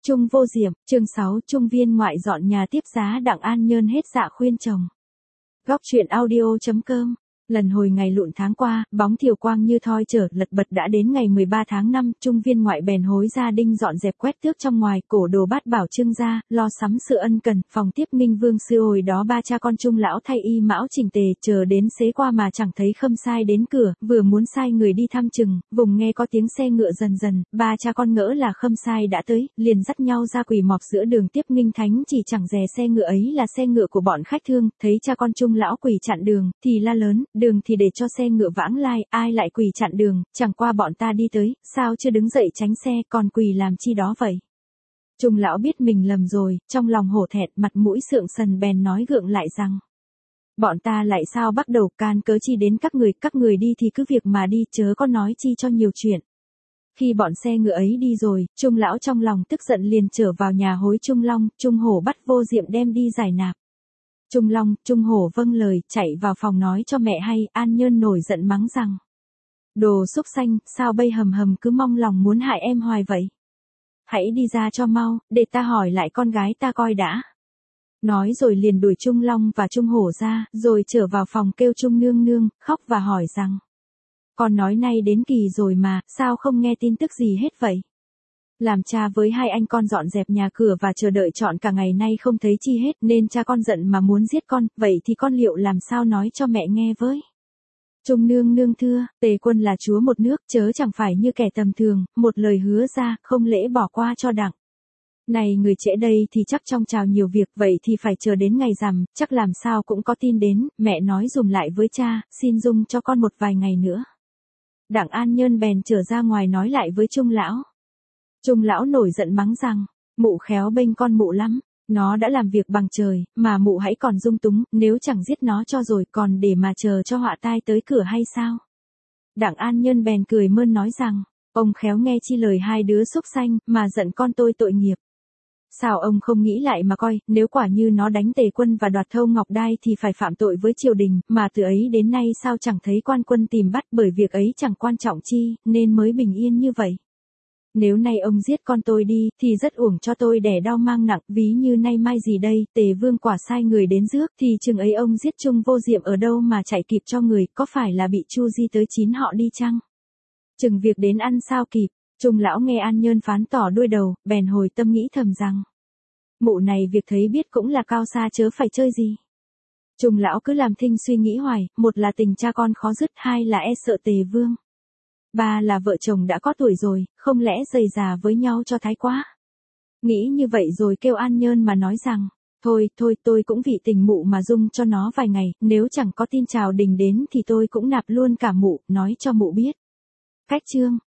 Trung Vô Diệm, chương 6, Trung Viên ngoại dọn nhà tiếp giá Đặng An Nhơn hết dạ khuyên chồng. Góc truyện audio.com. Lần hồi ngày lụn tháng qua, bóng thiều quang như thoi chở lật bật đã đến ngày 13 tháng 5, Trung Viên ngoại bèn hối gia đinh dọn dẹp quét tước trong ngoài, cổ đồ bát bảo trưng ra, lo sắm sự ân cần, phòng tiếp Minh Vương sư hồi đó ba cha con Trung lão thay y mão chỉnh tề, chờ đến xế qua mà chẳng thấy Khâm Sai đến cửa, vừa muốn sai người đi thăm chừng, vùng nghe có tiếng xe ngựa dần dần, ba cha con ngỡ là Khâm Sai đã tới, liền dắt nhau ra quỳ mọp giữa đường tiếp Nghinh Thánh, chỉ chẳng dè xe ngựa ấy là xe ngựa của bọn khách thương, thấy cha con Trung lão quỳ chặn đường, thì la lớn, đường thì để cho xe ngựa vãng lai, ai lại quỳ chặn đường, chẳng qua bọn ta đi tới, sao chưa đứng dậy tránh xe, còn quỳ làm chi đó vậy. Trung lão biết mình lầm rồi, trong lòng hổ thẹn, mặt mũi sượng sần bèn nói gượng lại rằng, bọn ta lại sao bắt đầu can cớ chi đến các người đi thì cứ việc mà đi, chớ có nói chi cho nhiều chuyện. Khi bọn xe ngựa ấy đi rồi, Trung lão trong lòng tức giận liền trở vào nhà hối Trung Long, Trung Hổ bắt Vô Diệm đem đi giải nạp. Trung Long, Trung Hổ vâng lời, chạy vào phòng nói cho mẹ hay, An Nhơn nổi giận mắng rằng, đồ súc sanh, sao bây hầm hầm cứ mong lòng muốn hại em hoài vậy? Hãy đi ra cho mau, để ta hỏi lại con gái ta coi đã. Nói rồi liền đuổi Trung Long và Trung Hổ ra, rồi trở vào phòng kêu Trung Nương Nương, khóc và hỏi rằng, con nói nay đến kỳ rồi mà, sao không nghe tin tức gì hết vậy? Làm cha với hai anh con dọn dẹp nhà cửa và chờ đợi trọn cả ngày nay không thấy chi hết, nên cha con giận mà muốn giết con, vậy thì con liệu làm sao nói cho mẹ nghe với? Trung Nương Nương thưa, Tề Quân là chúa một nước, chớ chẳng phải như kẻ tầm thường, một lời hứa ra, không lễ bỏ qua cho đặng. Này người trễ đây thì chắc trong trào nhiều việc, vậy thì phải chờ đến ngày rằm, chắc làm sao cũng có tin đến, mẹ nói dùm lại với cha, xin dung cho con một vài ngày nữa. Đặng An Nhơn bèn trở ra ngoài nói lại với Trung lão. Trung lão nổi giận mắng rằng, mụ khéo bênh con mụ lắm, nó đã làm việc bằng trời, mà mụ hãy còn dung túng, nếu chẳng giết nó cho rồi còn để mà chờ cho họa tai tới cửa hay sao? Đặng An Nhơn bèn cười mơn nói rằng, ông khéo nghe chi lời hai đứa xúc xanh, mà giận con tôi tội nghiệp. Sao ông không nghĩ lại mà coi, nếu quả như nó đánh Tề Quân và đoạt Thâu Ngọc Đai thì phải phạm tội với triều đình, mà từ ấy đến nay sao chẳng thấy quan quân tìm bắt, bởi việc ấy chẳng quan trọng chi, nên mới bình yên như vậy. Nếu nay ông giết con tôi đi, thì rất uổng cho tôi đẻ đau mang nặng, ví như nay mai gì đây, Tề Vương quả sai người đến rước, thì chừng ấy ông giết Trung Vô Diệm ở đâu mà chạy kịp cho người, có phải là bị Chu Di tới 9 họ đi chăng? Chừng việc đến ăn sao kịp. Trung lão nghe An Nhơn phán tỏ đuôi đầu, bèn hồi tâm nghĩ thầm rằng, mụ này việc thấy biết cũng là cao xa chớ phải chơi gì. Trung lão cứ làm thinh suy nghĩ hoài, một là tình cha con khó dứt, hai là e sợ Tề Vương. Ba là vợ chồng đã có tuổi rồi, không lẽ dày già với nhau cho thái quá. Nghĩ như vậy rồi kêu An Nhơn mà nói rằng, thôi tôi cũng vì tình mụ mà dung cho nó vài ngày, nếu chẳng có tin chào đình đến thì tôi cũng nạp luôn cả mụ, nói cho mụ biết. Cách chương.